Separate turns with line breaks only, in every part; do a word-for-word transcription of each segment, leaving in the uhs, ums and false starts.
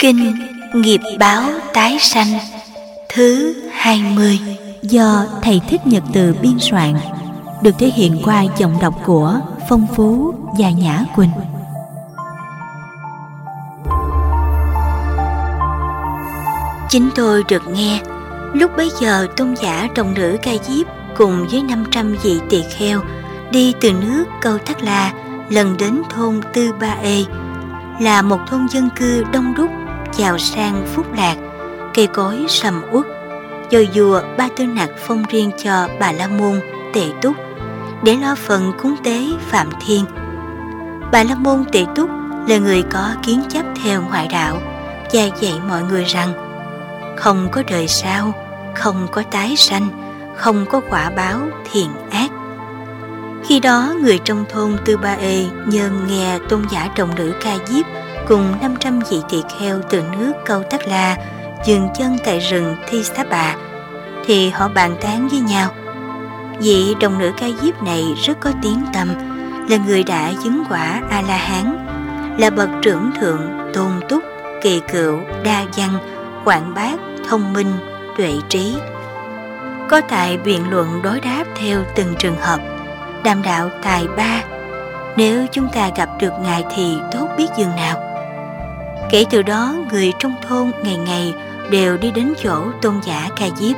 Kinh Nghiệp Báo Tái Sanh thứ hai mươi do thầy Thích Nhật Từ biên soạn, được thể hiện qua giọng đọc của Phong Phú và Nhã Quỳnh. Chính tôi được nghe, lúc bấy giờ tôn giả đồng nữ Ca Diếp cùng với năm trăm vị tỳ kheo đi từ nước Câu Thắt La lần đến thôn Tư Ba Ê, là một thôn dân cư đông đúc, giàu sang phúc lạc, cây cối sầm uất, do vua Ba Tư Nặc phong riêng cho Bà La Môn Tệ Túc để lo phần cúng tế Phạm Thiên. Bà La Môn Tệ Túc là người có kiến chấp theo ngoại đạo và dạy mọi người rằng không có đời sau, không có tái sanh, không có quả báo thiện ác. Khi đó người trong thôn Tư Ba Ê nhân nghe tôn giả đồng nữ Ca Diếp cùng năm trăm vị tỳ kheo từ nước Câu Thắt La dừng chân tại rừng Thi Xá Bà, thì họ bàn tán với nhau. Vị đồng nữ Ca Diếp này rất có tiếng tăm, là người đã chứng quả A-la-hán, là bậc trưởng thượng, tôn túc, kỳ cựu, đa văn, quảng bác, thông minh, tuệ trí, có tài biện luận đối đáp theo từng trường hợp, đàm đạo tài ba. Nếu chúng ta gặp được ngài thì tốt biết dường nào. Kể từ đó, người trong thôn ngày ngày đều đi đến chỗ tôn giả Ca Diếp.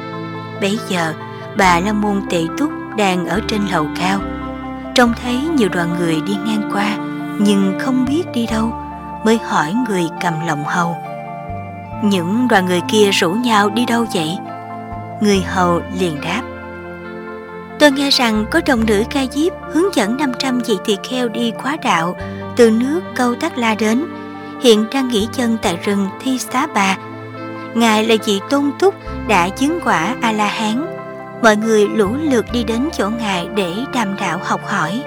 Bấy giờ Bà La Môn Tệ Túc đang ở trên lầu cao, trông thấy nhiều đoàn người đi ngang qua nhưng không biết đi đâu, mới hỏi người cầm lọng hầu: những đoàn người kia rủ nhau đi đâu vậy? Người hầu liền đáp: tôi nghe rằng có đồng nữ Ca Diếp hướng dẫn năm trăm vị tỳ kheo đi quá đạo từ nước Câu Thắt La đến, hiện đang nghỉ chân tại rừng Thi Xá Bà. Ngài là vị tôn túc đã chứng quả A-la-hán. Mọi người lũ lượt đi đến chỗ ngài để đàm đạo học hỏi.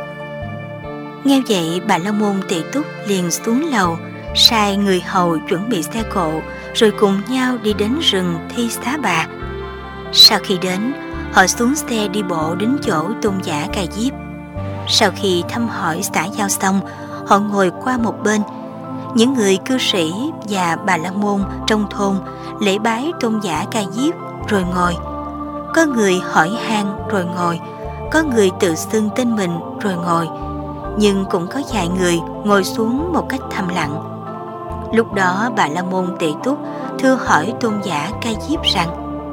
Nghe vậy, Bà La Môn Tệ Túc liền xuống lầu, sai người hầu chuẩn bị xe cộ, rồi cùng nhau đi đến rừng Thi Xá Bà. Sau khi đến, họ xuống xe đi bộ đến chỗ tôn giả Ca Diếp. Sau khi thăm hỏi xã giao xong, họ ngồi qua một bên. Những người cư sĩ và Bà La Môn trong thôn lễ bái tôn giả Ca Diếp rồi ngồi. Có người hỏi han rồi ngồi, có người tự xưng tên mình rồi ngồi, nhưng cũng có vài người ngồi xuống một cách thầm lặng. Lúc đó Bà La Môn Tệ Túc thưa hỏi tôn giả Ca Diếp rằng: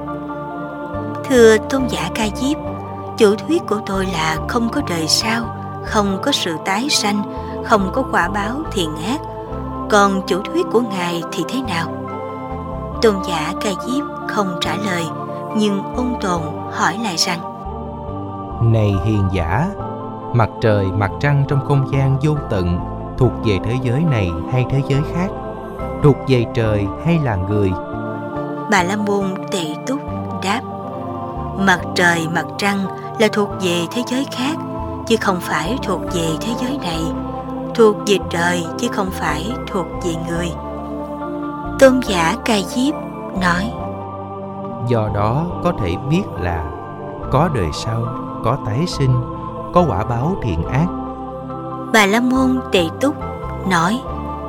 thưa tôn giả Ca Diếp, chủ thuyết của tôi là không có đời sau, không có sự tái sanh, không có quả báo thiện ác. Còn chủ thuyết của ngài thì thế nào? Tôn giả Ca Diếp không trả lời, nhưng ôn tồn hỏi lại rằng:
này hiền giả, mặt trời mặt trăng trong không gian vô tận thuộc về thế giới này hay thế giới khác? Thuộc về trời hay là người?
Bà La Môn Tệ Túc đáp: mặt trời mặt trăng là thuộc về thế giới khác, chứ không phải thuộc về thế giới này. Thuộc về trời chứ không phải thuộc về người. Tôn giả Ca Diếp nói:
do đó có thể biết là có đời sau, có tái sinh, có quả báo thiện ác.
Bà La Môn Tệ Túc nói: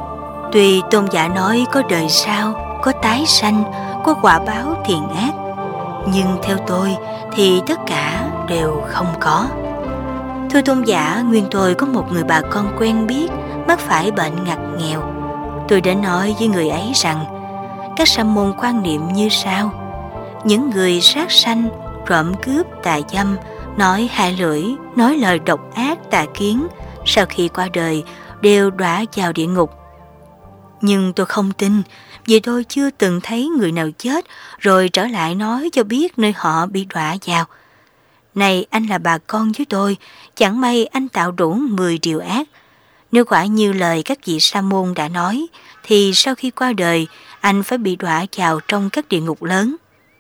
tuy tôn giả nói có đời sau, có tái sanh, có quả báo thiện ác, nhưng theo tôi thì tất cả đều không có. Thưa tôn giả, nguyên tôi có một người bà con quen biết mắc phải bệnh ngặt nghèo. Tôi đã nói với người ấy rằng các sa môn quan niệm như sau: những người sát sanh, trộm cướp, tà dâm, nói hai lưỡi, nói lời độc ác tà kiến, sau khi qua đời đều đọa vào địa ngục. Nhưng tôi không tin, vì tôi chưa từng thấy người nào chết rồi trở lại nói cho biết nơi họ bị đọa vào. Này anh là bà con với tôi, chẳng may anh tạo đủ mười điều ác. Nếu quả như lời các vị sa môn đã nói, thì sau khi qua đời, anh phải bị đọa vào trong các địa ngục lớn.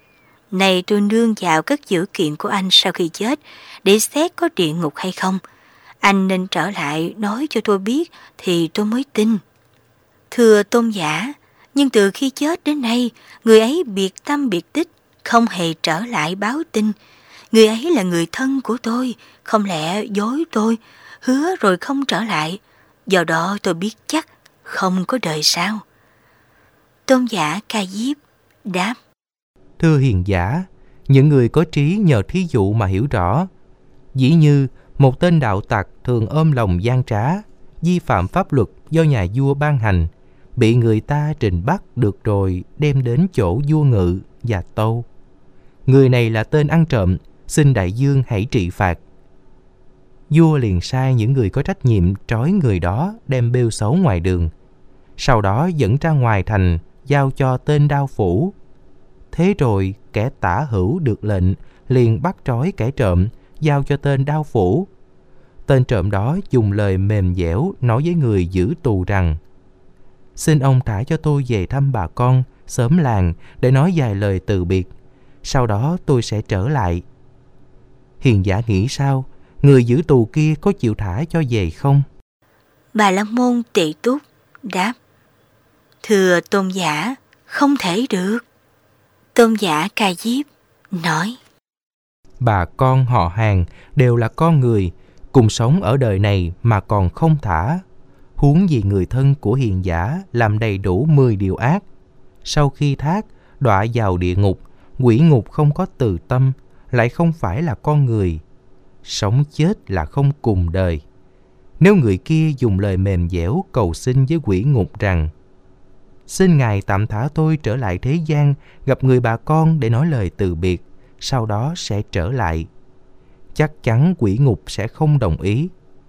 Này tôi nương vào các dữ kiện của anh sau khi chết, để xét có địa ngục hay không. Anh nên trở lại nói cho tôi biết, thì tôi mới tin. Thưa tôn giả, nhưng từ khi chết đến nay, người ấy biệt tâm biệt tích, không hề trở lại báo tin. Người ấy là người thân của tôi, không lẽ dối tôi, hứa rồi không trở lại. Do đó tôi biết chắc không có đời sau. Tôn giả Ca Diếp đáp:
Thưa hiền giả, những người có trí nhờ thí dụ mà hiểu rõ. Dĩ như một tên đạo tặc thường ôm lòng gian trá, vi phạm pháp luật do nhà vua ban hành, bị người ta trình bắt được rồi đem đến chỗ vua Ngự và tâu. Người này là tên ăn trộm, xin đại dương hãy trị phạt. Vua liền sai những người có trách nhiệm trói người đó đem bêu xấu ngoài đường, sau đó dẫn ra ngoài thành giao cho tên đao phủ. Thế rồi kẻ tả hữu được lệnh liền bắt trói kẻ trộm, giao cho tên đao phủ. Tên trộm đó dùng lời mềm dẻo nói với người giữ tù rằng: Xin ông thả cho tôi về thăm bà con, xóm làng để nói vài lời từ biệt, sau đó tôi sẽ trở lại. Hiền giả nghĩ sao? Người giữ tù kia có chịu thả cho về không?
Bà La Môn Tị Túc đáp: Thưa tôn giả, không thể được. Tôn giả Ca Diếp nói:
Bà con họ hàng đều là con người, cùng sống ở đời này mà còn không thả. Huống gì người thân của hiền giả làm đầy đủ mười điều ác, sau khi thác đọa vào địa ngục. Quỷ ngục không có từ tâm, lại không phải là con người. Sống chết là không cùng đời. Nếu người kia dùng lời mềm dẻo cầu xin với quỷ ngục rằng: Xin Ngài tạm thả tôi trở lại thế gian, gặp người bà con để nói lời từ biệt, sau đó sẽ trở lại, chắc chắn quỷ ngục sẽ không đồng ý.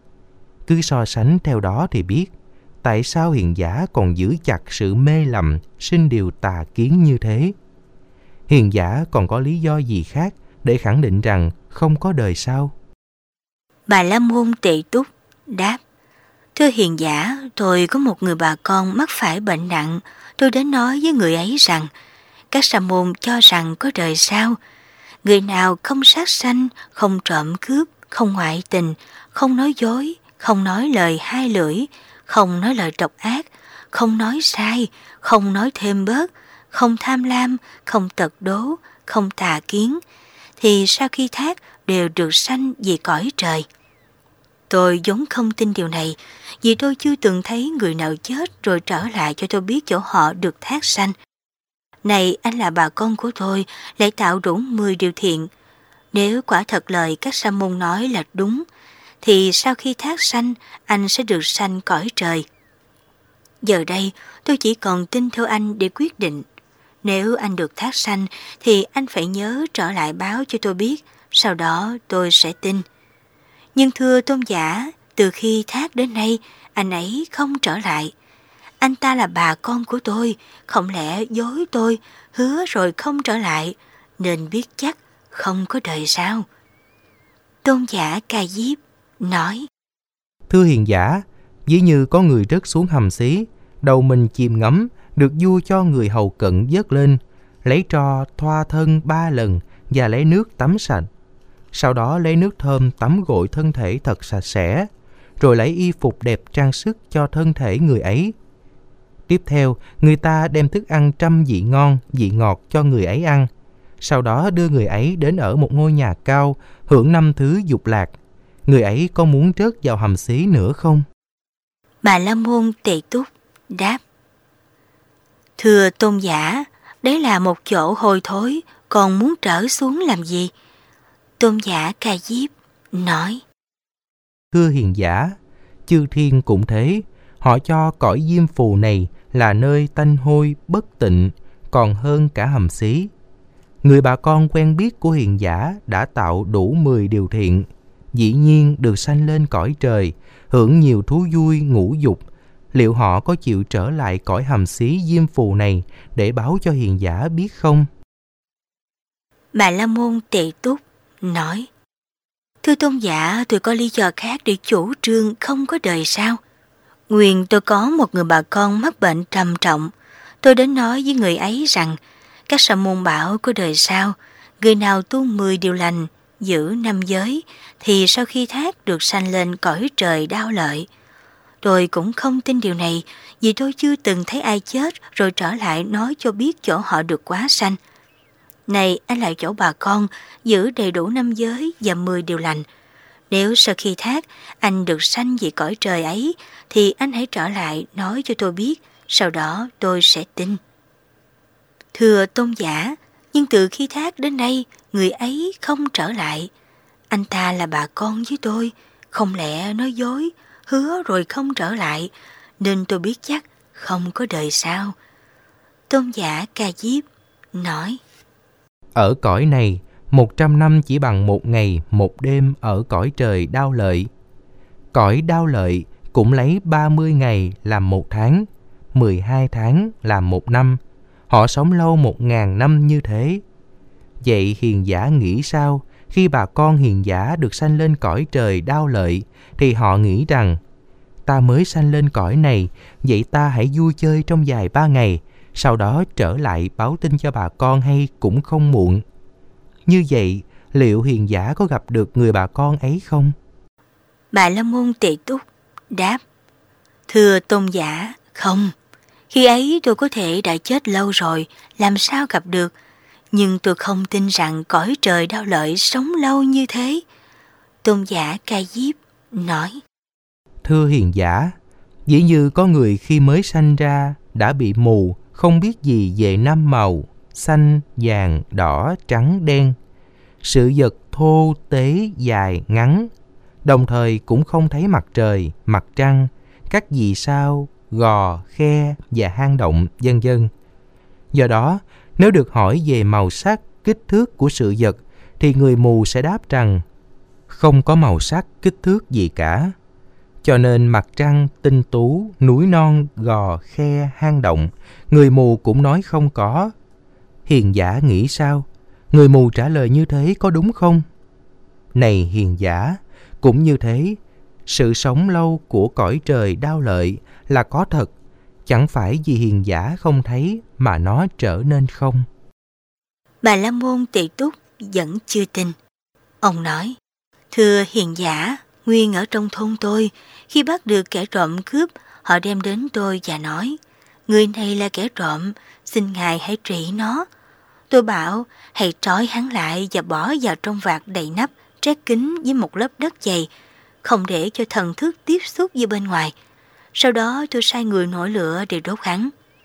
Cứ so sánh theo đó thì biết tại sao hiền giả còn giữ chặt sự mê lầm, sinh điều tà kiến như thế. Hiền giả còn có lý do gì khác để khẳng định rằng không có đời sau?
Bà La Môn Tị Túc đáp: Thưa hiền giả, tôi có một người bà con mắc phải bệnh nặng. Tôi đến nói với người ấy rằng các sa môn cho rằng có đời sau. Người nào không sát sanh, không trộm cướp, không ngoại tình, không nói dối, không nói lời hai lưỡi, không nói lời độc ác, không nói sai, không nói thêm bớt, không tham lam, không tật đố, không tà kiến, thì sau khi thác đều được sanh về cõi trời. Tôi vốn không tin điều này, vì tôi chưa từng thấy người nào chết rồi trở lại cho tôi biết chỗ họ được thác sanh. Này anh là bà con của tôi, lại tạo đủ mười điều thiện. Nếu quả thật lời các sa môn nói là đúng, thì sau khi thác sanh, anh sẽ được sanh cõi trời. Giờ đây, tôi chỉ còn tin theo anh để quyết định. Nếu anh được thác sanh, thì anh phải nhớ trở lại báo cho tôi biết, sau đó tôi sẽ tin. Nhưng thưa tôn giả, từ khi thác đến nay, anh ấy không trở lại. Anh ta là bà con của tôi, không lẽ dối tôi, hứa rồi không trở lại, nên biết chắc không có đời sau. Tôn giả Ca Diếp nói:
Thưa hiền giả, ví như có người rớt xuống hầm xí, đầu mình chìm ngấm, được vua cho người hầu cận vớt lên, lấy tro thoa thân ba lần và lấy nước tắm sạch. Sau đó lấy nước thơm tắm gội thân thể thật sạch sẽ, rồi lấy y phục đẹp trang sức cho thân thể người ấy. Tiếp theo, người ta đem thức ăn trăm vị ngon, vị ngọt cho người ấy ăn. Sau đó đưa người ấy đến ở một ngôi nhà cao, hưởng năm thứ dục lạc. Người ấy có muốn rớt vào hầm xí nữa không?
Bà La Môn Tị Túc đáp: Thưa tôn giả, đấy là một chỗ hôi thối, còn muốn trở xuống làm gì? Tôn giả Ca Diếp nói:
Thưa hiền giả, chư thiên cũng thế, họ cho cõi diêm phù này là nơi tanh hôi bất tịnh, còn hơn cả hầm xí. Người bà con quen biết của hiền giả đã tạo đủ mười điều thiện, dĩ nhiên được sanh lên cõi trời, hưởng nhiều thú vui ngũ dục. Liệu họ có chịu trở lại cõi hầm xí diêm phù này để báo cho hiền giả biết không?
Bà La Môn Tị Túc nói: Thưa tôn giả, tôi có lý do khác để chủ trương không có đời sau. Nguyên tôi có một người bà con mắc bệnh trầm trọng. Tôi đến nói với người ấy rằng các sa môn bảo có đời sau, người nào tu mười điều lành, giữ năm giới, thì sau khi thác được sanh lên cõi trời đao lợi. Tôi cũng không tin điều này, vì tôi chưa từng thấy ai chết rồi trở lại nói cho biết chỗ họ được quá sanh. Này anh lại chỗ bà con, giữ đầy đủ năm giới và mười điều lành. Nếu sau khi thác anh được sanh về cõi trời ấy, thì anh hãy trở lại nói cho tôi biết, sau đó tôi sẽ tin. Thưa tôn giả, nhưng từ khi thác đến đây, người ấy không trở lại. Anh ta là bà con với tôi, không lẽ nói dối, hứa rồi không trở lại, nên tôi biết chắc không có đời sau. Tôn giả Ca Diếp nói:
Ở cõi này, một trăm năm chỉ bằng một ngày, một đêm ở cõi trời Đao Lợi. Cõi Đao Lợi cũng lấy ba mươi ngày làm một tháng, mười hai tháng làm một năm. Họ sống lâu một ngàn năm như thế. Vậy hiền giả nghĩ sao? Khi bà con hiền giả được sanh lên cõi trời Đao Lợi, thì họ nghĩ rằng: ta mới sanh lên cõi này, vậy ta hãy vui chơi trong vài ba ngày, sau đó trở lại báo tin cho bà con hay cũng không muộn. Như vậy, liệu hiền giả có gặp được người bà con ấy không?
Bà La Môn Tỳ Túc đáp: Thưa tôn giả, không. Khi ấy tôi có thể đã chết lâu rồi, làm sao gặp được. Nhưng tôi không tin rằng cõi trời Đao Lợi sống lâu như thế. Tôn giả Ca Diếp nói:
Thưa hiền giả, dĩ như có người khi mới sanh ra đã bị mù, không biết gì về năm màu, xanh, vàng, đỏ, trắng, đen, sự vật thô, tế, dài, ngắn, đồng thời cũng không thấy mặt trời, mặt trăng, các vì sao, gò, khe và hang động, vân vân. Do đó, nếu được hỏi về màu sắc, kích thước của sự vật, thì người mù sẽ đáp rằng không có màu sắc, kích thước gì cả. Cho nên mặt trăng, tinh tú, núi non, gò, khe, hang động, người mù cũng nói không có. Hiền giả nghĩ sao? Người mù trả lời như thế có đúng không? Này hiền giả, cũng như thế, sự sống lâu của cõi trời Đao Lợi là có thật, chẳng phải vì hiền giả không thấy mà nó trở nên không.
Bà La Môn Tỳ Túc vẫn chưa tin. Ông nói: Thưa hiền giả, nguyên ở trong thôn tôi, khi bắt được kẻ trộm cướp, họ đem đến tôi và nói: người này là kẻ trộm, xin ngài hãy trị nó. Tôi bảo hãy trói hắn lại và bỏ vào trong vạt đầy nắp, trét kín với một lớp đất dày, không để cho thần thức tiếp xúc với bên ngoài. Sau đó tôi sai người nổi lửa để đốt hắn.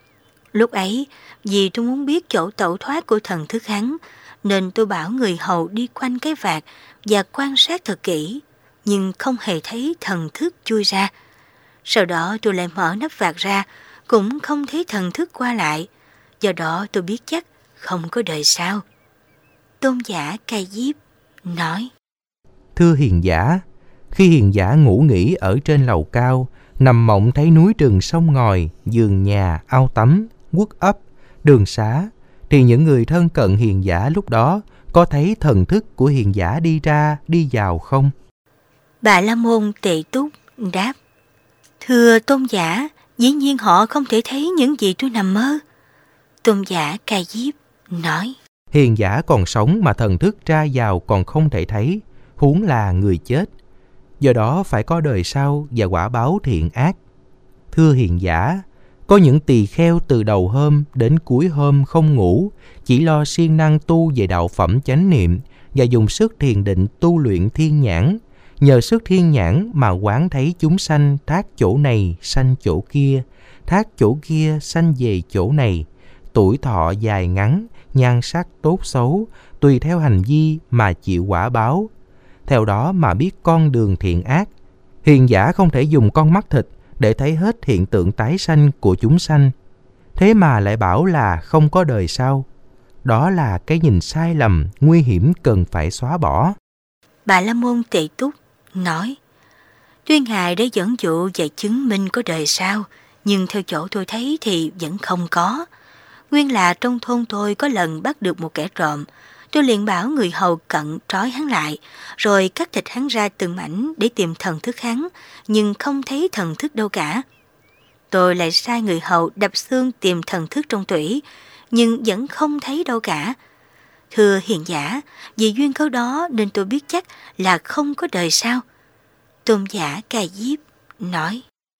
Lúc ấy, vì tôi muốn biết chỗ tẩu thoát của thần thức hắn, nên tôi bảo người hầu đi quanh cái vạt và quan sát thật kỹ, nhưng không hề thấy thần thức chui ra. Sau đó tôi lại mở nắp vạt ra, cũng không thấy thần thức qua lại. Do đó tôi biết chắc không có đời sau. Tôn giả Ca Diếp nói:
Thưa hiền giả, khi hiền giả ngủ nghỉ ở trên lầu cao, nằm mộng thấy núi rừng sông ngòi, vườn nhà, ao tắm, quốc ấp, đường xá, thì những người thân cận hiền giả lúc đó có thấy thần thức của hiền giả đi ra, đi vào không?
Bà La Môn Tỳ Túc đáp: Thưa tôn giả, dĩ nhiên họ không thể thấy những gì tôi nằm mơ. Tôn giả Ca Diếp nói:
Hiền giả còn sống mà thần thức ra vào còn không thể thấy, huống là người chết. Do đó phải có đời sau và quả báo thiện ác. Thưa hiền giả, có những tỳ kheo từ đầu hôm đến cuối hôm không ngủ, chỉ lo siêng năng tu về đạo phẩm chánh niệm và dùng sức thiền định tu luyện thiên nhãn. Nhờ sức thiên nhãn mà quán thấy chúng sanh thác chỗ này sanh chỗ kia, thác chỗ kia sanh về chỗ này, tuổi thọ dài ngắn, nhan sắc tốt xấu, tùy theo hành vi mà chịu quả báo. Theo đó mà biết con đường thiện ác. Hiền giả không thể dùng con mắt thịt để thấy hết hiện tượng tái sanh của chúng sanh, thế mà lại bảo là không có đời sau. Đó là cái nhìn sai lầm, nguy hiểm cần phải xóa bỏ.
Bà La Môn Tỳ Túc nói: Tuy ngài đã dẫn dụ và chứng minh có đời sau, nhưng theo chỗ tôi thấy thì vẫn không có. Nguyên là trong thôn tôi có lần bắt được một kẻ trộm. Tôi liền bảo người hầu cận trói hắn lại, rồi cắt thịt hắn ra từng mảnh để tìm thần thức hắn, nhưng không thấy thần thức đâu cả. Tôi lại sai người hầu đập xương tìm thần thức trong tủy, nhưng vẫn không thấy đâu cả. Thưa hiền giả, vì duyên cớ đó nên tôi biết chắc là không có đời sau. Tôn giả Ca Diếp nói: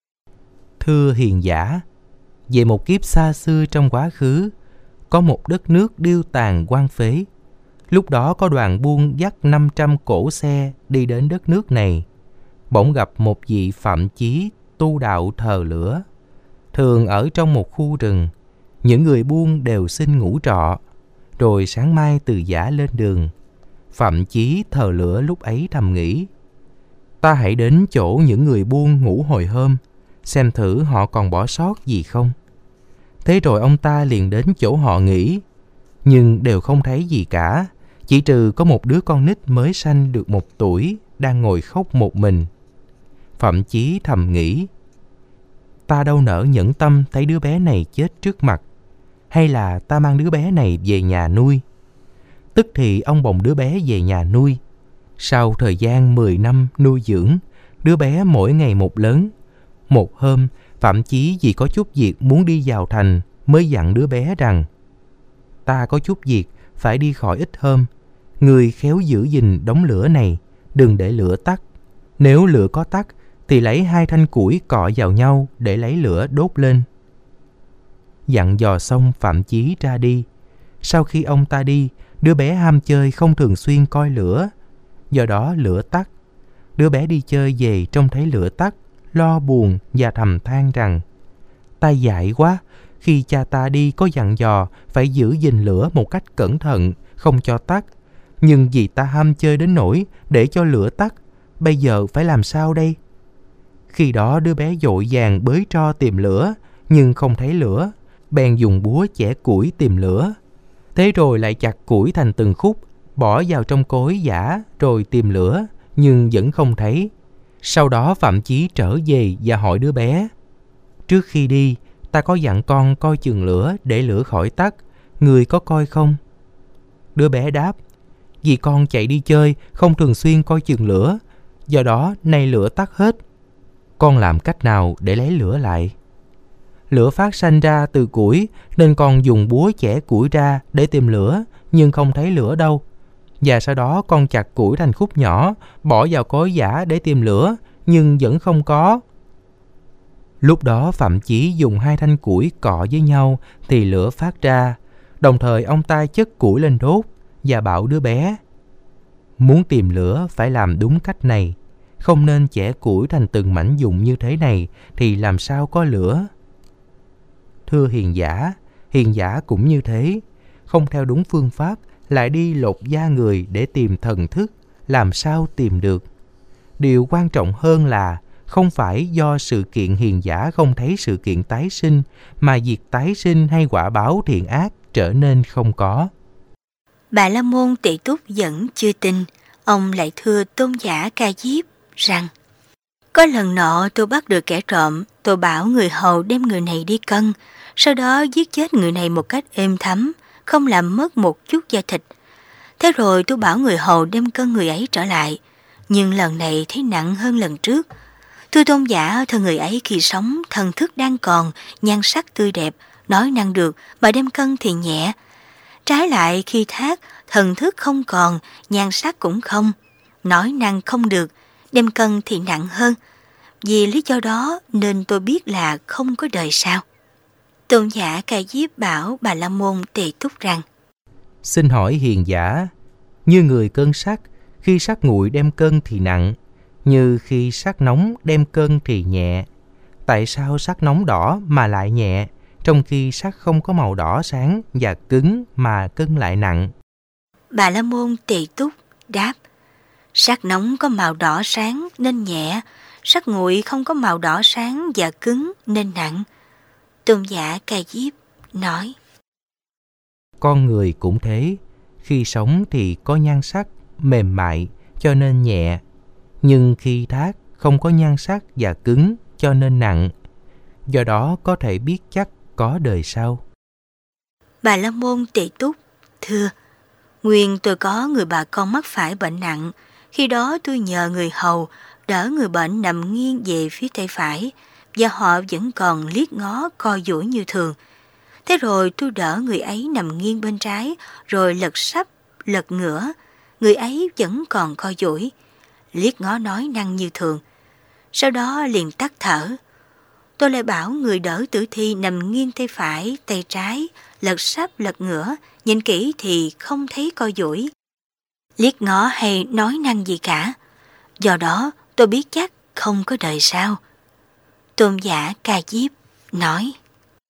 Thưa hiền giả, về một kiếp xa xưa trong quá khứ, có một đất nước điêu tàn hoang phế. Lúc đó có đoàn buôn dắt năm trăm cỗ xe đi đến đất nước này. Bỗng gặp một vị phạm chí tu đạo thờ lửa, thường ở trong một khu rừng. Những người buôn đều xin ngủ trọ, rồi sáng mai từ giã lên đường. Phạm Chí thờ lửa lúc ấy thầm nghĩ, ta hãy đến chỗ những người buôn ngủ hồi hôm, xem thử họ còn bỏ sót gì không. Thế rồi ông ta liền đến chỗ họ nghỉ, nhưng đều không thấy gì cả, chỉ trừ có một đứa con nít mới sanh được một tuổi đang ngồi khóc một mình. Phạm Chí thầm nghĩ, ta đâu nỡ nhẫn tâm thấy đứa bé này chết trước mặt, hay là ta mang đứa bé này về nhà nuôi. Tức thì ông bồng đứa bé về nhà nuôi. Sau thời gian mười năm nuôi dưỡng, đứa bé mỗi ngày một lớn. Một hôm, Phạm Chí vì có chút việc muốn đi vào thành, mới dặn đứa bé rằng, ta có chút việc, phải đi khỏi ít hôm. Người khéo giữ gìn đống lửa này, đừng để lửa tắt. Nếu lửa có tắt, thì lấy hai thanh củi cọ vào nhau để lấy lửa đốt lên. Dặn dò xong, Phạm Chí ra đi. Sau khi ông ta đi, đứa bé ham chơi không thường xuyên coi lửa, do đó lửa tắt. Đứa bé đi chơi về trông thấy lửa tắt, lo buồn và thầm than rằng, ta dại quá, khi cha ta đi có dặn dò phải giữ gìn lửa một cách cẩn thận, không cho tắt. Nhưng vì ta ham chơi đến nỗi để cho lửa tắt, bây giờ phải làm sao đây? Khi đó đứa bé vội vàng bới tro tìm lửa, nhưng không thấy lửa, bèn dùng búa chẻ củi tìm lửa. Thế rồi lại chặt củi thành từng khúc, bỏ vào trong cối giã rồi tìm lửa, nhưng vẫn không thấy. Sau đó Phạm Chí trở về và hỏi đứa bé, trước khi đi, ta có dặn con coi chừng lửa để lửa khỏi tắt, người có coi không? Đứa bé đáp, vì con chạy đi chơi, không thường xuyên coi chừng lửa, do đó nay lửa tắt hết. Con làm cách nào để lấy lửa lại? Lửa phát sanh ra từ củi, nên con dùng búa chẻ củi ra để tìm lửa, nhưng không thấy lửa đâu. Và sau đó con chặt củi thành khúc nhỏ, bỏ vào cối giã để tìm lửa, nhưng vẫn không có. Lúc đó Phạm Chí dùng hai thanh củi cọ với nhau thì lửa phát ra. Đồng thời ông ta chất củi lên đốt và bảo đứa bé, muốn tìm lửa phải làm đúng cách này, không nên chẻ củi thành từng mảnh vụn như thế này thì làm sao có lửa. Thưa hiền giả, hiền giả cũng như thế, không theo đúng phương pháp lại đi lột da người để tìm thần thức, làm sao tìm được. Điều quan trọng hơn là không phải do sự kiện hiền giả không thấy sự kiện tái sinh, mà việc tái sinh hay quả báo thiện ác trở nên không có.
Bà La Môn Tỳ Túc vẫn chưa tin. Ông lại thưa tôn giả Ca Diếp rằng, có lần nọ tôi bắt được kẻ trộm, tôi bảo người hầu đem người này đi cân, sau đó giết chết người này một cách êm thấm, không làm mất một chút da thịt. Thế rồi tôi bảo người hầu đem cân người ấy trở lại, nhưng lần này thấy nặng hơn lần trước. Thưa tôn giả, thân người ấy khi sống, thần thức đang còn, nhan sắc tươi đẹp, nói năng được, mà đem cân thì nhẹ. Trái lại khi thác, thần thức không còn, nhan sắc cũng không, nói năng không được, đem cân thì nặng hơn. Vì lý do đó nên tôi biết là không có đời sau. Tôn giả Ca Diếp bảo Bà La Môn Tỳ Túc rằng,
xin hỏi hiền giả, như người cân sắt, khi sắt nguội đem cân thì nặng, như khi sắt nóng đem cân thì nhẹ. Tại sao sắt nóng đỏ mà lại nhẹ, trong khi sắt không có màu đỏ sáng và cứng mà cân lại nặng?
Bà La Môn Tỳ Túc đáp, sắt nóng có màu đỏ sáng nên nhẹ, sắt nguội không có màu đỏ sáng và cứng nên nặng. Tôn giả Ca Diếp nói,
con người cũng thế, khi sống thì có nhan sắc mềm mại cho nên nhẹ, nhưng khi thác không có nhan sắc và cứng cho nên nặng, do đó có thể biết chắc có đời sau.
Bà La Môn Tỳ Túc thưa, nguyên tôi có người bà con mắc phải bệnh nặng, khi đó tôi nhờ người hầu đỡ người bệnh nằm nghiêng về phía tay phải, và họ vẫn còn liếc ngó co duỗi như thường. Thế rồi tôi đỡ người ấy nằm nghiêng bên trái, rồi lật sắp, lật ngửa, người ấy vẫn còn co duỗi, liếc ngó nói năng như thường. Sau đó liền tắt thở. Tôi lại bảo người đỡ tử thi nằm nghiêng tay phải, tay trái, lật sắp, lật ngửa, nhìn kỹ thì không thấy co duỗi, liếc ngó hay nói năng gì cả. Do đó tôi biết chắc không có đời sau. Tôn giả Ca Diếp nói,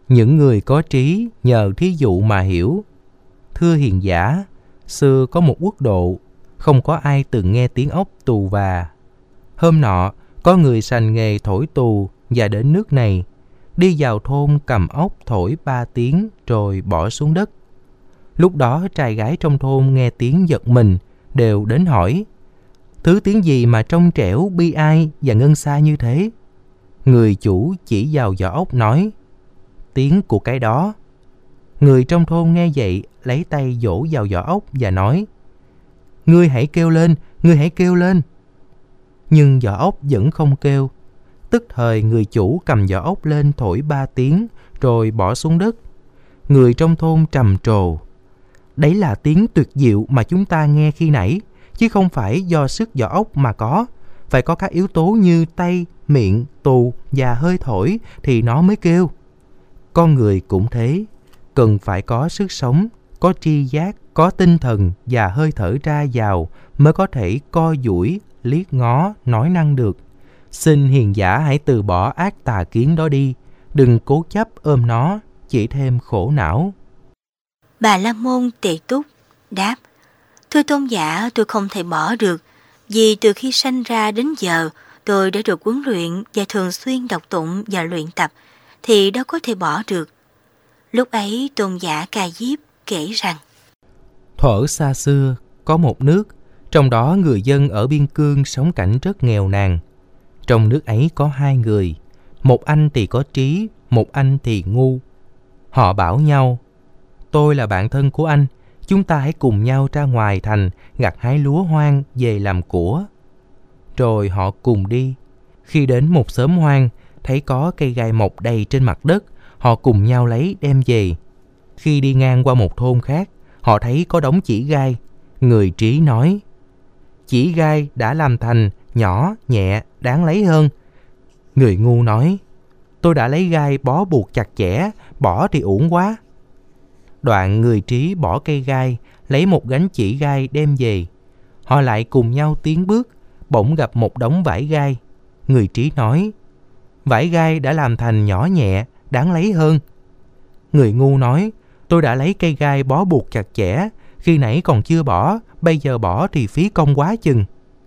Những người có trí nhờ thí dụ mà hiểu. Thưa hiền giả, xưa có một quốc độ, không có ai từng nghe tiếng ốc tù và. Hôm nọ, có người sành nghề thổi tù và đến nước này, đi vào thôn cầm ốc thổi ba tiếng rồi bỏ xuống đất. Lúc đó trai gái trong thôn nghe tiếng giật mình, đều đến hỏi: thứ tiếng gì mà trong trẻo, bi ai và ngân xa như thế? Người chủ chỉ vào vỏ ốc nói: tiếng của cái đó. Người trong thôn nghe vậy, lấy tay vỗ vào vỏ ốc và nói: ngươi hãy kêu lên, ngươi hãy kêu lên. Nhưng vỏ ốc vẫn không kêu. Tức thời người chủ cầm vỏ ốc lên thổi ba tiếng rồi bỏ xuống đất. Người trong thôn trầm trồ: đấy là tiếng tuyệt diệu mà chúng ta nghe khi nãy, chứ không phải do sức vỏ ốc mà có. Phải có các yếu tố như tay, miệng, tù và hơi thổi thì nó mới kêu. Con người cũng thế, cần phải có sức sống, có tri giác, có tinh thần và hơi thở ra vào mới có thể co duỗi, liếc ngó, nói năng được. Xin hiền giả hãy từ bỏ ác tà kiến đó đi, đừng cố chấp ôm nó, chỉ thêm khổ não.
Bà La Môn Tề Túc đáp: thưa tôn giả, tôi không thể bỏ được, vì từ khi sanh ra đến giờ tôi đã được huấn luyện và thường xuyên đọc tụng và luyện tập, thì đâu có thể bỏ được. Lúc ấy tôn giả Ca Diếp kể rằng:
thuở xa xưa có một nước, trong đó người dân ở biên cương sống cảnh rất nghèo nàn. Trong nước ấy có hai người, một anh thì có trí, một anh thì ngu. Họ bảo nhau: tôi là bạn thân của anh, chúng ta hãy cùng nhau ra ngoài thành gặt hái lúa hoang về làm của. Rồi họ cùng đi. Khi đến một xóm hoang, thấy có cây gai mọc đầy trên mặt đất, họ cùng nhau lấy đem về. Khi đi ngang qua một thôn khác, họ thấy có đống chỉ gai. Người trí nói: chỉ gai đã làm thành, nhỏ, nhẹ, đáng lấy hơn. Người ngu nói: tôi đã lấy gai bó buộc chặt chẽ, bỏ thì uổng quá. Đoạn người trí bỏ cây gai, lấy một gánh chỉ gai đem về. Họ lại cùng nhau tiến bước, bỗng gặp một đống vải gai. Người trí nói: vải gai đã làm thành nhỏ nhẹ, đáng lấy hơn. Người ngu nói: tôi đã lấy cây gai bó buộc chặt chẽ, khi nãy còn chưa bỏ, bây giờ bỏ thì phí công quá chừng.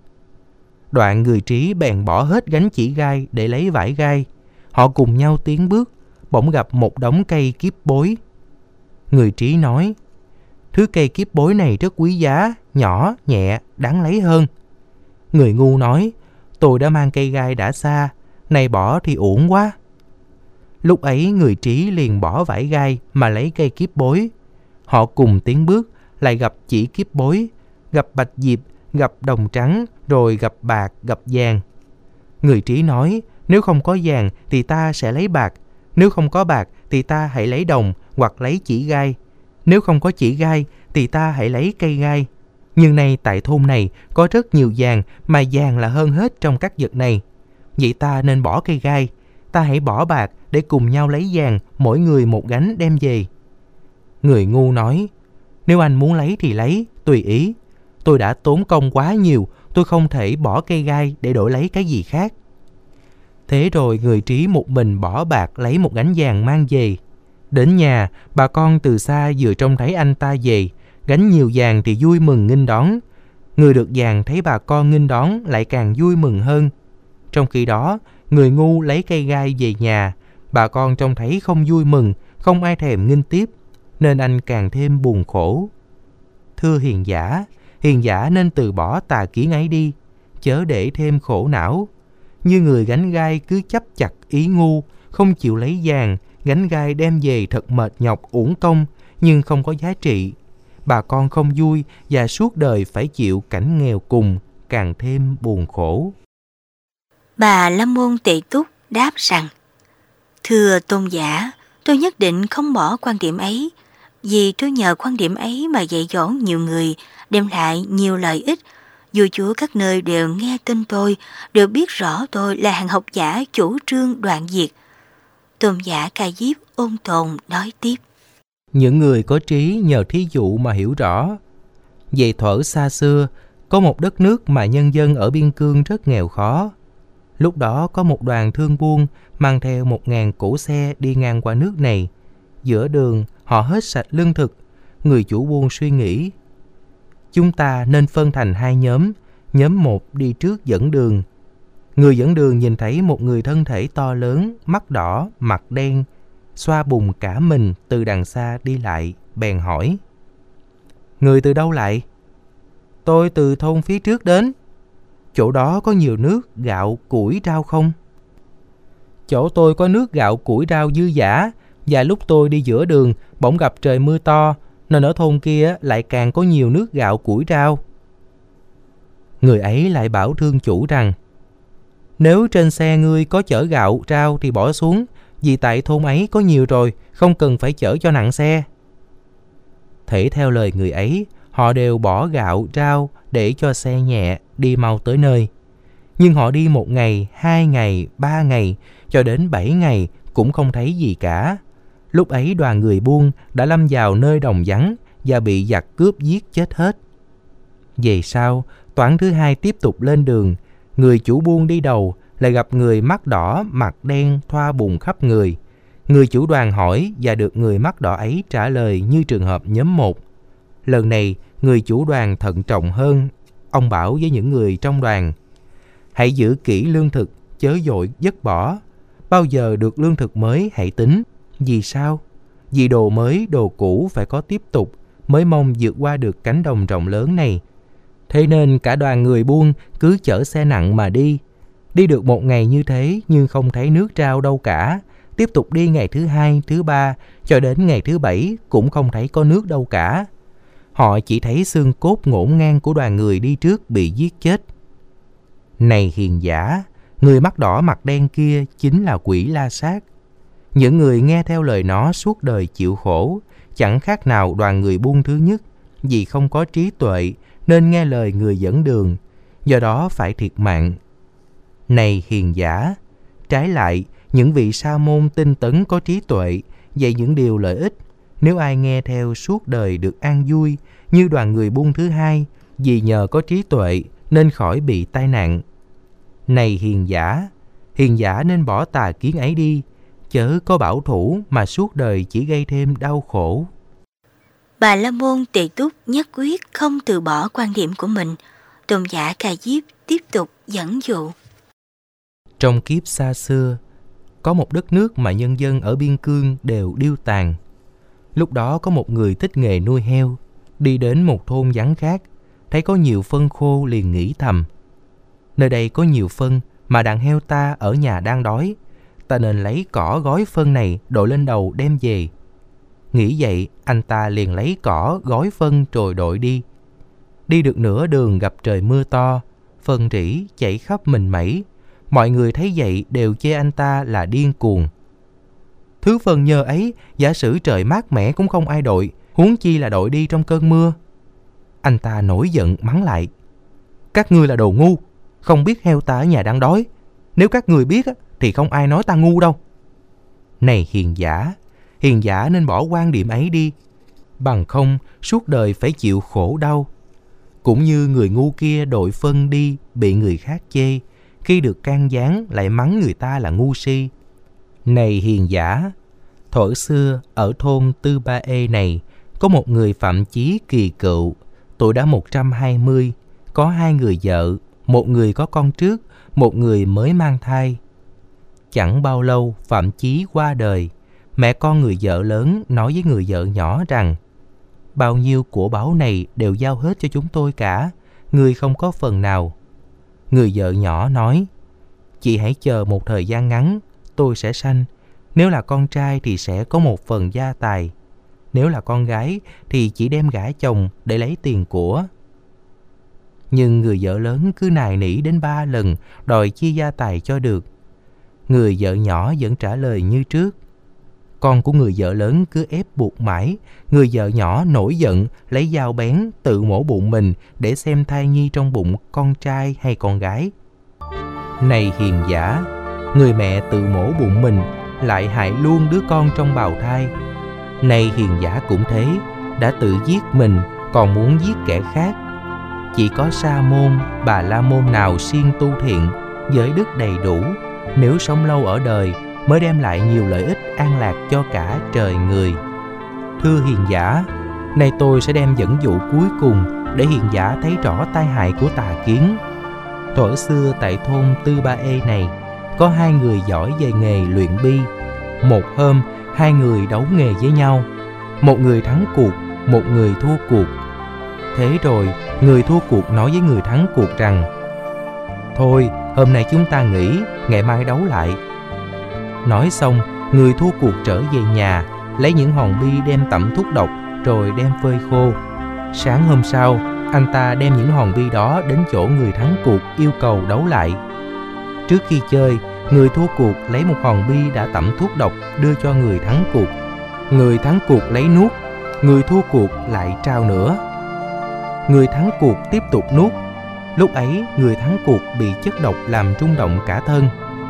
Đoạn người trí bèn bỏ hết gánh chỉ gai để lấy vải gai. Họ cùng nhau tiến bước, bỗng gặp một đống cây kiếp bối. Người trí nói: thứ cây kiếp bối này rất quý giá, nhỏ, nhẹ, đáng lấy hơn. Người ngu nói: tôi đã mang cây gai đã xa, này bỏ thì uổng quá. Lúc ấy người trí liền bỏ vải gai mà lấy cây kiếp bối. Họ cùng tiến bước, lại gặp chỉ kiếp bối, gặp bạch diệp, gặp đồng trắng, rồi gặp bạc, gặp vàng. Người trí nói: nếu không có vàng thì ta sẽ lấy bạc, nếu không có bạc thì ta hãy lấy đồng hoặc lấy chỉ gai, nếu không có chỉ gai thì ta hãy lấy cây gai. Nhưng nay tại thôn này có rất nhiều vàng, mà vàng là hơn hết trong các vật này. Vậy ta nên bỏ cây gai, ta hãy bỏ bạc để cùng nhau lấy vàng, mỗi người một gánh đem về. Người ngu nói: nếu anh muốn lấy thì lấy, tùy ý. Tôi đã tốn công quá nhiều, tôi không thể bỏ cây gai để đổi lấy cái gì khác. Thế rồi người trí một mình bỏ bạc lấy một gánh vàng mang về. Đến nhà, bà con từ xa vừa trông thấy anh ta về, gánh nhiều vàng thì vui mừng nghênh đón. Người được vàng thấy bà con nghênh đón lại càng vui mừng hơn. Trong khi đó, người ngu lấy cây gai về nhà, bà con trông thấy không vui mừng, không ai thèm nghênh tiếp, nên anh càng thêm buồn khổ. Thưa hiền giả, hiền giả nên từ bỏ tà kiến ấy đi, chớ để thêm khổ não. Như người gánh gai cứ chấp chặt ý ngu, không chịu lấy vàng, gánh gai đem về thật mệt nhọc uổng công, nhưng không có giá trị. Bà con không vui và suốt đời phải chịu cảnh nghèo cùng, càng thêm buồn khổ.
Bà La Môn Tề Túc đáp rằng: thưa tôn giả, tôi nhất định không bỏ quan điểm ấy, vì tôi nhờ quan điểm ấy mà dạy dỗ nhiều người, đem lại nhiều lợi ích. Vua chúa các nơi đều nghe tên tôi, đều biết rõ tôi là hàng học giả chủ trương đoạn diệt. Tôn giả Ca Diếp ôn tồn nói tiếp:
những người có trí nhờ thí dụ mà hiểu rõ. Về thuở xa xưa, có một đất nước mà nhân dân ở biên cương rất nghèo khó. Lúc đó có một đoàn thương buôn mang theo một ngàn cỗ xe đi ngang qua nước này. Giữa đường họ hết sạch lương thực. Người chủ buôn suy nghĩ, chúng ta nên phân thành hai nhóm. Nhóm một đi trước dẫn đường. Người dẫn đường nhìn thấy một người thân thể to lớn, mắt đỏ, mặt đen, xoa bùn cả mình từ đằng xa đi lại, bèn hỏi: người từ đâu lại? Tôi từ thôn phía trước đến. Chỗ đó có nhiều nước, gạo, củi, rau không? Chỗ tôi có nước, gạo, củi, rau dư dả. Và lúc tôi đi giữa đường, bỗng gặp trời mưa to, nên ở thôn kia lại càng có nhiều nước, gạo, củi, rau. Người ấy lại bảo thương chủ rằng: nếu trên xe ngươi có chở gạo, rau thì bỏ xuống, vì tại thôn ấy có nhiều rồi, không cần phải chở cho nặng xe. Thể theo lời người ấy, họ đều bỏ gạo, rau để cho xe nhẹ, đi mau tới nơi. Nhưng họ đi một ngày, hai ngày, ba ngày, cho đến bảy ngày cũng không thấy gì cả. Lúc ấy đoàn người buôn đã lâm vào nơi đồng vắng và bị giặc cướp giết chết hết. Về sau, toảng thứ hai tiếp tục lên đường. Người chủ buôn đi đầu lại gặp người mắt đỏ, mặt đen, thoa bùn khắp người. Người chủ đoàn hỏi và được người mắt đỏ ấy trả lời như trường hợp nhóm một. Lần này, người chủ đoàn thận trọng hơn. Ông bảo với những người trong đoàn: hãy giữ kỹ lương thực, chớ vội vứt bỏ. Bao giờ được lương thực mới hãy tính. Vì sao? Vì đồ mới, đồ cũ phải có tiếp tục, mới mong vượt qua được cánh đồng rộng lớn này. Thế nên cả đoàn người buôn cứ chở xe nặng mà đi. Đi được một ngày như thế nhưng không thấy nước rau đâu cả. Tiếp tục đi ngày thứ hai, thứ ba, cho đến ngày thứ bảy cũng không thấy có nước đâu cả. Họ chỉ thấy xương cốt ngổn ngang của đoàn người đi trước bị giết chết. Này hiền giả, người mắt đỏ mặt đen kia chính là quỷ La Sát. Những người nghe theo lời nó suốt đời chịu khổ, chẳng khác nào đoàn người buôn thứ nhất, vì không có trí tuệ nên nghe lời người dẫn đường, do đó phải thiệt mạng. Này hiền giả, trái lại, những vị sa môn tinh tấn có trí tuệ, dạy những điều lợi ích, nếu ai nghe theo suốt đời được an vui, như đoàn người buôn thứ hai, vì nhờ có trí tuệ nên khỏi bị tai nạn. Này hiền giả, hiền giả nên bỏ tà kiến ấy đi, chớ có bảo thủ mà suốt đời chỉ gây thêm đau khổ.
Bà La Môn Tỳ Túc nhất quyết không từ bỏ quan điểm của mình. Tôn giả Ca Diếp tiếp tục dẫn dụ.
Trong kiếp xa xưa, có một đất nước mà nhân dân ở biên cương đều điêu tàn. Lúc đó có một người thích nghề nuôi heo, đi đến một thôn vắng khác, thấy có nhiều phân khô liền nghĩ thầm: nơi đây có nhiều phân mà đàn heo ta ở nhà đang đói, ta nên lấy cỏ gói phân này đội lên đầu đem về. Nghĩ vậy, anh ta liền lấy cỏ gói phân rồi đội đi. Đi được nửa đường gặp trời mưa to, phân rỉ chảy khắp mình mẩy. Mọi người thấy vậy đều chê anh ta là điên cuồng. Thứ phân nhơ ấy, giả sử trời mát mẻ cũng không ai đội, huống chi là đội đi trong cơn mưa. Anh ta nổi giận mắng lại: các ngươi là đồ ngu, không biết heo ta ở nhà đang đói. Nếu các ngươi biết thì không ai nói ta ngu đâu. Này hiền giả, hiền giả nên bỏ quan điểm ấy đi, bằng không suốt đời phải chịu khổ đau. Cũng như người ngu kia đội phân đi bị người khác chê, khi được can gián lại mắng người ta là ngu si. Này hiền giả, thuở xưa ở thôn Tư Ba Ê này có một người phạm chí kỳ cựu, tuổi đã một trăm hai mươi, có hai người vợ, một người có con trước, một người mới mang thai. Chẳng bao lâu phạm chí qua đời. Mẹ con người vợ lớn nói với người vợ nhỏ rằng: bao nhiêu của báu này đều giao hết cho chúng tôi cả, người không có phần nào. Người vợ nhỏ nói: chị hãy chờ một thời gian ngắn, tôi sẽ sanh. Nếu là con trai thì sẽ có một phần gia tài, nếu là con gái thì chỉ đem gả chồng để lấy tiền của. Nhưng người vợ lớn cứ nài nỉ đến ba lần đòi chia gia tài cho được. Người vợ nhỏ vẫn trả lời như trước. Con của người vợ lớn cứ ép buộc mãi. Người vợ nhỏ nổi giận, lấy dao bén tự mổ bụng mình để xem thai nhi trong bụng con trai hay con gái. Này hiền giả, người mẹ tự mổ bụng mình lại hại luôn đứa con trong bào thai. Này hiền giả cũng thế, đã tự giết mình còn muốn giết kẻ khác. Chỉ có sa môn, bà la môn nào siêng tu thiện, giới đức đầy đủ, nếu sống lâu ở đời mới đem lại nhiều lợi ích an lạc cho cả trời người. Thưa hiền giả, nay tôi sẽ đem dẫn dụ cuối cùng để hiền giả thấy rõ tai hại của tà kiến. Thuở xưa tại thôn Tư Ba Ê này, có hai người giỏi về nghề luyện bi. Một hôm, hai người đấu nghề với nhau. Một người thắng cuộc, một người thua cuộc. Thế rồi, người thua cuộc nói với người thắng cuộc rằng: thôi, hôm nay chúng ta nghỉ, ngày mai đấu lại. Nói xong, người thua cuộc trở về nhà, lấy những hòn bi đem tẩm thuốc độc, rồi đem phơi khô. Sáng hôm sau, anh ta đem những hòn bi đó đến chỗ người thắng cuộc yêu cầu đấu lại. Trước khi chơi, người thua cuộc lấy một hòn bi đã tẩm thuốc độc đưa cho người thắng cuộc. Người thắng cuộc lấy nuốt, người thua cuộc lại trao nữa. Người thắng cuộc tiếp tục nuốt. Lúc ấy, người thắng cuộc bị chất độc làm rung động cả thân.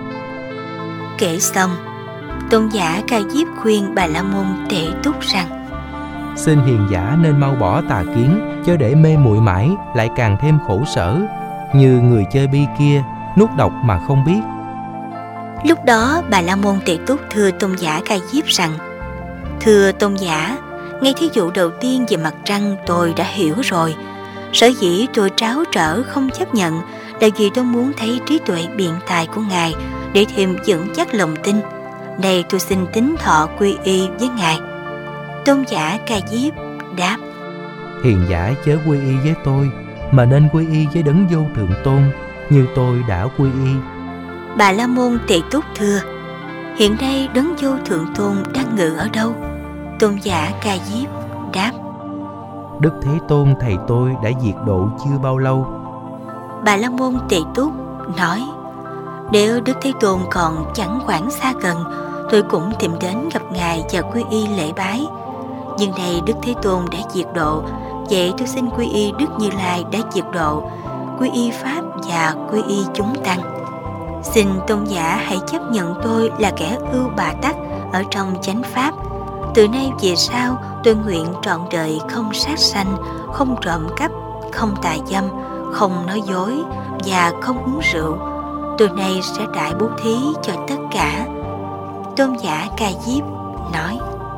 Kể xong, tôn giả Ca Diếp khuyên Bà La Môn Tệ Túc rằng:
xin hiền giả nên mau bỏ tà kiến, chớ để mê muội mãi lại càng thêm khổ sở, như người chơi bi kia nuốt độc mà không biết.
Lúc đó Bà La Môn Tệ Túc thưa tôn giả Ca Diếp rằng: thưa tôn giả, ngay thí dụ đầu tiên về mặt trăng tôi đã hiểu rồi. Sở dĩ tôi tráo trở không chấp nhận là vì tôi muốn thấy trí tuệ biện tài của Ngài để thêm vững chắc lòng tin. Này tôi xin tín thọ quy y với Ngài. Tôn giả Ca Diếp đáp:
hiền giả chớ quy y với tôi, mà nên quy y với Đấng Vô Thượng Tôn, như tôi đã quy y.
Bà La Môn Tệ Túc thưa: hiện nay Đấng Vô Thượng Tôn đang ngự ở đâu? Tôn giả Ca Diếp đáp:
Đức Thế Tôn thầy tôi đã diệt độ chưa bao lâu.
Bà La Môn Tệ Túc nói: nếu Đức Thế Tôn còn chẳng khoảng xa gần, tôi cũng tìm đến gặp Ngài và quy y lễ bái. Nhưng nay Đức Thế Tôn đã diệt độ, vậy tôi xin quy y Đức Như Lai đã diệt độ, quy y Pháp và quy y chúng tăng. Xin tôn giả hãy chấp nhận tôi là kẻ ưu bà tắc ở trong chánh Pháp. Từ nay về sau, tôi nguyện trọn đời không sát sanh, không trộm cắp, không tà dâm, không nói dối và không uống rượu. Từ nay sẽ đại bố thí cho tất cả. Tôn giả Ca Diếp nói: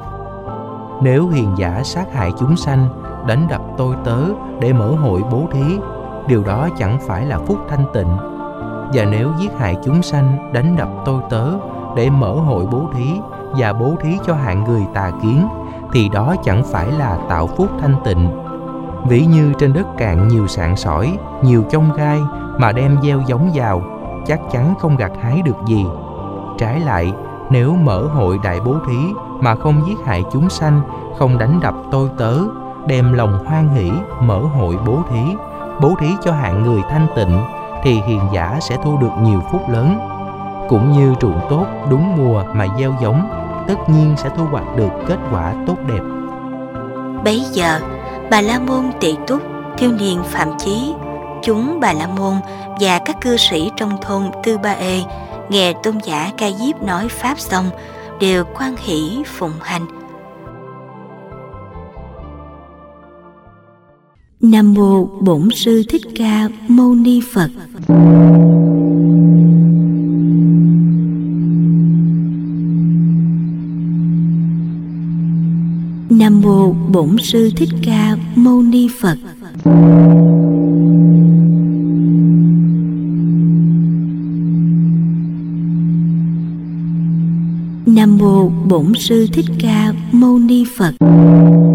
nếu hiền giả sát hại chúng sanh, đánh đập tôi tớ để mở hội bố thí, điều đó chẳng phải là phúc thanh tịnh. Và nếu giết hại chúng sanh, đánh đập tôi tớ để mở hội bố thí và bố thí cho hạng người tà kiến, thì đó chẳng phải là tạo phúc thanh tịnh. Ví như trên đất cạn nhiều sạn sỏi, nhiều chông gai mà đem gieo giống vào, chắc chắn không gặt hái được gì. Trái lại, nếu mở hội đại bố thí mà không giết hại chúng sanh, không đánh đập tôi tớ, đem lòng hoan hỷ mở hội bố thí, bố thí cho hạng người thanh tịnh, thì hiền giả sẽ thu được nhiều phúc lớn. Cũng như ruộng tốt đúng mùa mà gieo giống, tất nhiên sẽ thu hoạch được kết quả tốt đẹp.
Bấy giờ, Bà La Môn Tị Túc, thiếu niên Phạm Chí, chúng Bà La Môn và các cư sĩ trong thôn Tư Ba Ê nghe tôn giả Ca Diếp nói pháp xong, đều hoan hỷ phụng hành. Nam mô Bổn Sư Thích Ca Mâu Ni Phật. Nam mô Bổn Sư Thích Ca Mâu Ni Phật. Nam mô Bổn Sư Thích Ca Mâu Ni Phật.